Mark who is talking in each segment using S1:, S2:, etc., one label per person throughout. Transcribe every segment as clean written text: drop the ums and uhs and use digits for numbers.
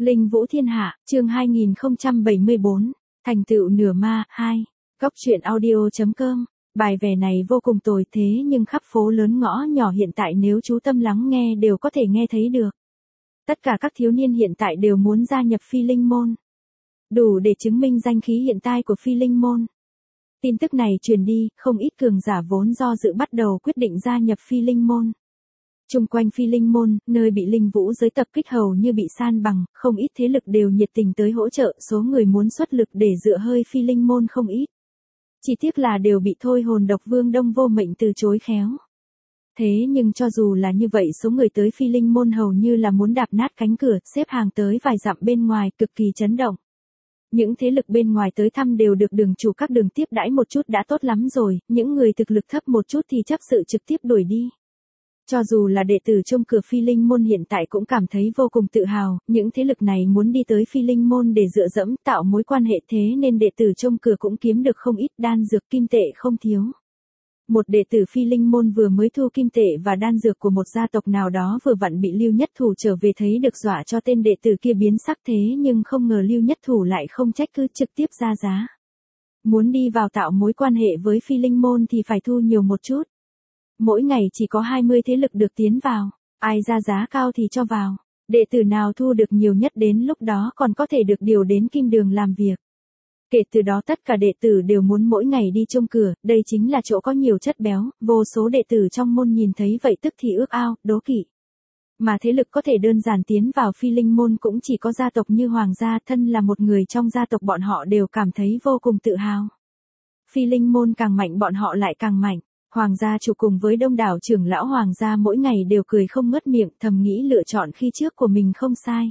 S1: Linh Vũ Thiên Hạ, chương 2074, thành tựu nửa ma, 2. Góc truyện audio.com. Bài vè này vô cùng tồi thế nhưng khắp phố lớn ngõ nhỏ hiện tại nếu chú tâm lắng nghe đều có thể nghe thấy được. Tất cả các thiếu niên hiện tại đều muốn gia nhập Phi Linh Môn. Đủ để chứng minh danh khí hiện tại của Phi Linh Môn. Tin tức này truyền đi, không ít cường giả vốn do dự bắt đầu quyết định gia nhập Phi Linh Môn. Chung quanh Phi Linh Môn, nơi bị linh vũ giới tập kích hầu như bị san bằng, không ít thế lực đều nhiệt tình tới hỗ trợ, số người muốn xuất lực để dựa hơi Phi Linh Môn không ít. Chỉ tiếc là đều bị Thôi Hồn Độc Vương Đông Vô Mệnh từ chối khéo. Thế nhưng cho dù là như vậy số người tới Phi Linh Môn hầu như là muốn đạp nát cánh cửa, xếp hàng tới vài dặm bên ngoài, cực kỳ chấn động. Những thế lực bên ngoài tới thăm đều được đường chủ các đường tiếp đãi một chút đã tốt lắm rồi, những người thực lực thấp một chút thì chấp sự trực tiếp đuổi đi. Cho dù là đệ tử trong cửa Phi Linh Môn hiện tại cũng cảm thấy vô cùng tự hào, những thế lực này muốn đi tới Phi Linh Môn để dựa dẫm tạo mối quan hệ thế nên đệ tử trong cửa cũng kiếm được không ít đan dược kim tệ không thiếu. Một đệ tử Phi Linh Môn vừa mới thu kim tệ và đan dược của một gia tộc nào đó vừa vặn bị Lưu Nhất Thủ trở về thấy được dọa cho tên đệ tử kia biến sắc thế nhưng không ngờ Lưu Nhất Thủ lại không trách cứ trực tiếp ra giá. Muốn đi vào tạo mối quan hệ với Phi Linh Môn thì phải thu nhiều một chút. Mỗi ngày chỉ có 20 thế lực được tiến vào, ai ra giá cao thì cho vào, đệ tử nào thu được nhiều nhất đến lúc đó còn có thể được điều đến Kim Đường làm việc. Kể từ đó tất cả đệ tử đều muốn mỗi ngày đi trông cửa, đây chính là chỗ có nhiều chất béo, vô số đệ tử trong môn nhìn thấy vậy tức thì ước ao, đố kỵ. Mà thế lực có thể đơn giản tiến vào Phi Linh Môn cũng chỉ có gia tộc như Hoàng gia, thân là một người trong gia tộc bọn họ đều cảm thấy vô cùng tự hào. Phi Linh Môn càng mạnh bọn họ lại càng mạnh. Hoàng gia chủ cùng với đông đảo trưởng lão Hoàng gia mỗi ngày đều cười không ngớt miệng, thầm nghĩ lựa chọn khi trước của mình không sai.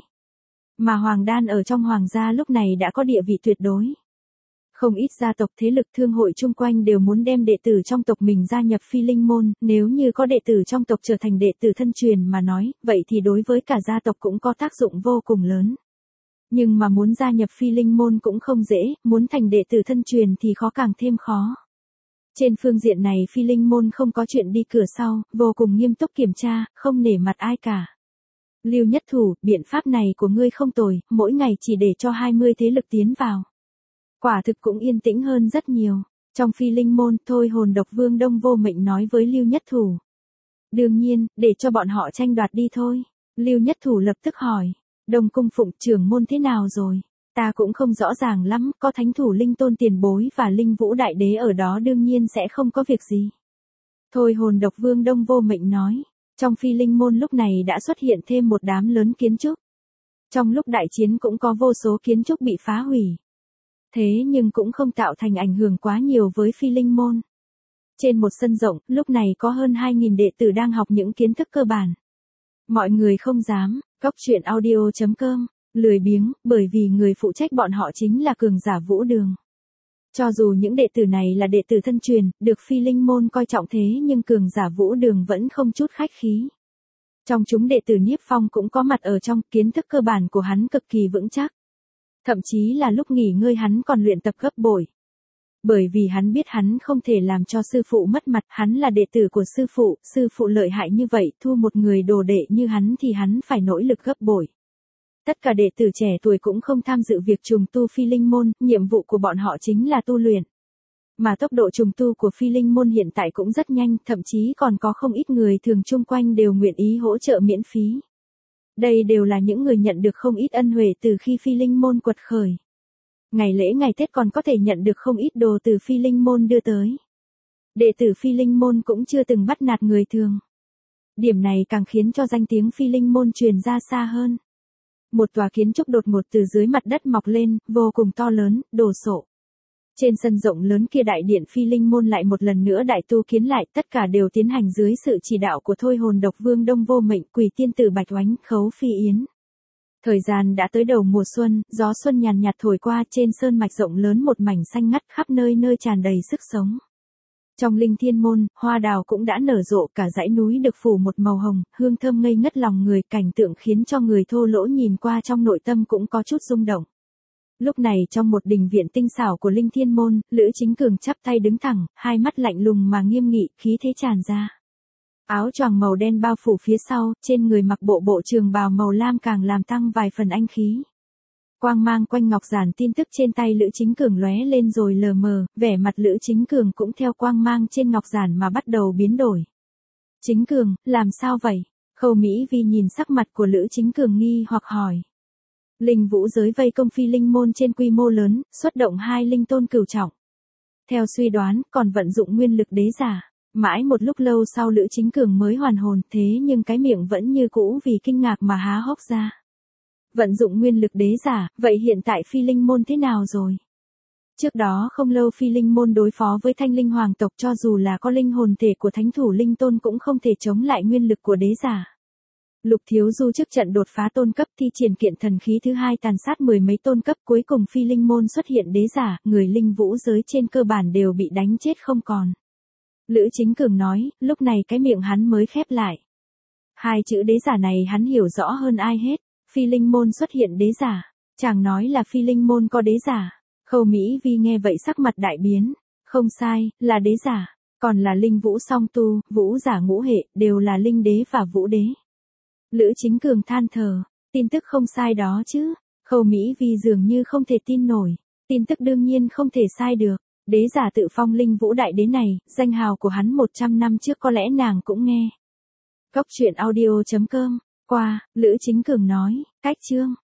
S1: Mà Hoàng Đan ở trong Hoàng gia lúc này đã có địa vị tuyệt đối. Không ít gia tộc thế lực thương hội chung quanh đều muốn đem đệ tử trong tộc mình gia nhập Phi Linh Môn, nếu như có đệ tử trong tộc trở thành đệ tử thân truyền mà nói, vậy thì đối với cả gia tộc cũng có tác dụng vô cùng lớn. Nhưng mà muốn gia nhập Phi Linh Môn cũng không dễ, muốn thành đệ tử thân truyền thì khó càng thêm khó. Trên phương diện này Phi Linh Môn không có chuyện đi cửa sau, vô cùng nghiêm túc kiểm tra, không nể mặt ai cả. Lưu Nhất Thủ, biện pháp này của ngươi không tồi, mỗi ngày chỉ để cho 20 thế lực tiến vào. Quả thực cũng yên tĩnh hơn rất nhiều. Trong Phi Linh Môn, Thôi Hồn Độc Vương Đông Vô Mệnh nói với Lưu Nhất Thủ. Đương nhiên, để cho bọn họ tranh đoạt đi thôi. Lưu Nhất Thủ lập tức hỏi, Đông Cung Phụng trưởng môn thế nào rồi? Ta cũng không rõ ràng lắm, có thánh thủ Linh Tôn tiền bối và Linh Vũ Đại Đế ở đó đương nhiên sẽ không có việc gì. Thôi Hồn Độc Vương Đông Vô Mệnh nói, trong Phi Linh Môn lúc này đã xuất hiện thêm một đám lớn kiến trúc. Trong lúc đại chiến cũng có vô số kiến trúc bị phá hủy. Thế nhưng cũng không tạo thành ảnh hưởng quá nhiều với Phi Linh Môn. Trên một sân rộng, lúc này có hơn 2.000 đệ tử đang học những kiến thức cơ bản. Mọi người không dám, góc truyện audio.com. Lười biếng, bởi vì người phụ trách bọn họ chính là cường giả Vũ Đường. Cho dù những đệ tử này là đệ tử thân truyền, được Phi Linh Môn coi trọng thế nhưng cường giả Vũ Đường vẫn không chút khách khí. Trong chúng đệ tử Niếp Phong cũng có mặt ở trong, kiến thức cơ bản của hắn cực kỳ vững chắc. Thậm chí là lúc nghỉ ngơi hắn còn luyện tập gấp bội. Bởi vì hắn biết hắn không thể làm cho sư phụ mất mặt, hắn là đệ tử của sư phụ lợi hại như vậy, thu một người đồ đệ như hắn thì hắn phải nỗ lực gấp bội. Tất cả đệ tử trẻ tuổi cũng không tham dự việc trùng tu Phi Linh Môn, nhiệm vụ của bọn họ chính là tu luyện. Mà tốc độ trùng tu của Phi Linh Môn hiện tại cũng rất nhanh, thậm chí còn có không ít người thường chung quanh đều nguyện ý hỗ trợ miễn phí. Đây đều là những người nhận được không ít ân huệ từ khi Phi Linh Môn quật khởi. Ngày lễ ngày Tết còn có thể nhận được không ít đồ từ Phi Linh Môn đưa tới. Đệ tử Phi Linh Môn cũng chưa từng bắt nạt người thường. Điểm này càng khiến cho danh tiếng Phi Linh Môn truyền ra xa hơn. Một tòa kiến trúc đột ngột từ dưới mặt đất mọc lên, vô cùng to lớn, đồ sộ. Trên sân rộng lớn kia đại điện Phi Linh Môn lại một lần nữa đại tu kiến lại, tất cả đều tiến hành dưới sự chỉ đạo của Thôi Hồn Độc Vương Đông Vô Mệnh, Quỷ Tiên Tử Bạch Oánh, Khấu Phi Yến. Thời gian đã tới đầu mùa xuân, gió xuân nhàn nhạt thổi qua, trên sơn mạch rộng lớn một mảnh xanh ngắt, khắp nơi nơi tràn đầy sức sống. Trong Linh Thiên Môn, hoa đào cũng đã nở rộ, cả dãy núi được phủ một màu hồng, hương thơm ngây ngất lòng người, cảnh tượng khiến cho người thô lỗ nhìn qua trong nội tâm cũng có chút rung động. Lúc này trong một đình viện tinh xảo của Linh Thiên Môn, Lữ Chính Cường chắp tay đứng thẳng, hai mắt lạnh lùng mà nghiêm nghị, khí thế tràn ra. Áo choàng màu đen bao phủ phía sau, trên người mặc bộ trường bào màu lam càng làm tăng vài phần anh khí. Quang mang quanh ngọc giản tin tức trên tay Lữ Chính Cường lóe lên rồi lờ mờ, vẻ mặt Lữ Chính Cường cũng theo quang mang trên ngọc giản mà bắt đầu biến đổi. Chính Cường, làm sao vậy? Khâu Mỹ Vi nhìn sắc mặt của Lữ Chính Cường nghi hoặc hỏi. Linh vũ giới vây công phi linh môn trên quy mô lớn, xuất động 2 linh tôn cửu trọng. Theo suy đoán, còn vận dụng nguyên lực đế giả. Mãi một lúc lâu sau Lữ Chính Cường mới hoàn hồn, thế nhưng cái miệng vẫn như cũ vì kinh ngạc mà há hốc ra. Vận dụng nguyên lực đế giả, vậy hiện tại phi linh môn thế nào rồi? Trước đó không lâu phi linh môn đối phó với thanh linh hoàng tộc, cho dù là có linh hồn thể của thánh thủ linh tôn cũng không thể chống lại nguyên lực của đế giả. Lục Thiếu Du trước trận đột phá tôn cấp thi triển kiện thần khí thứ 2 tàn sát 10 mấy tôn cấp, cuối cùng phi linh môn xuất hiện đế giả, người linh vũ giới trên cơ bản đều bị đánh chết không còn. Lữ Chính Cường nói, lúc này cái miệng hắn mới khép lại. 2 chữ đế giả này hắn hiểu rõ hơn ai hết. Phi linh môn xuất hiện đế giả. Chàng nói là phi linh môn có đế giả. Khâu Mỹ Vi nghe vậy sắc mặt đại biến. Không sai, là đế giả. Còn là linh vũ song tu, vũ giả ngũ hệ, đều là linh đế và vũ đế. Lữ Chính Cường than thở. Tin tức không sai đó chứ. Khâu Mỹ Vi dường như không thể tin nổi. Tin tức đương nhiên không thể sai được. Đế giả tự phong linh vũ đại đế này, danh hào của hắn 100 năm trước có lẽ nàng cũng nghe. Góc truyện audio.com. Qua, Lữ Chính Cường nói, cách chương.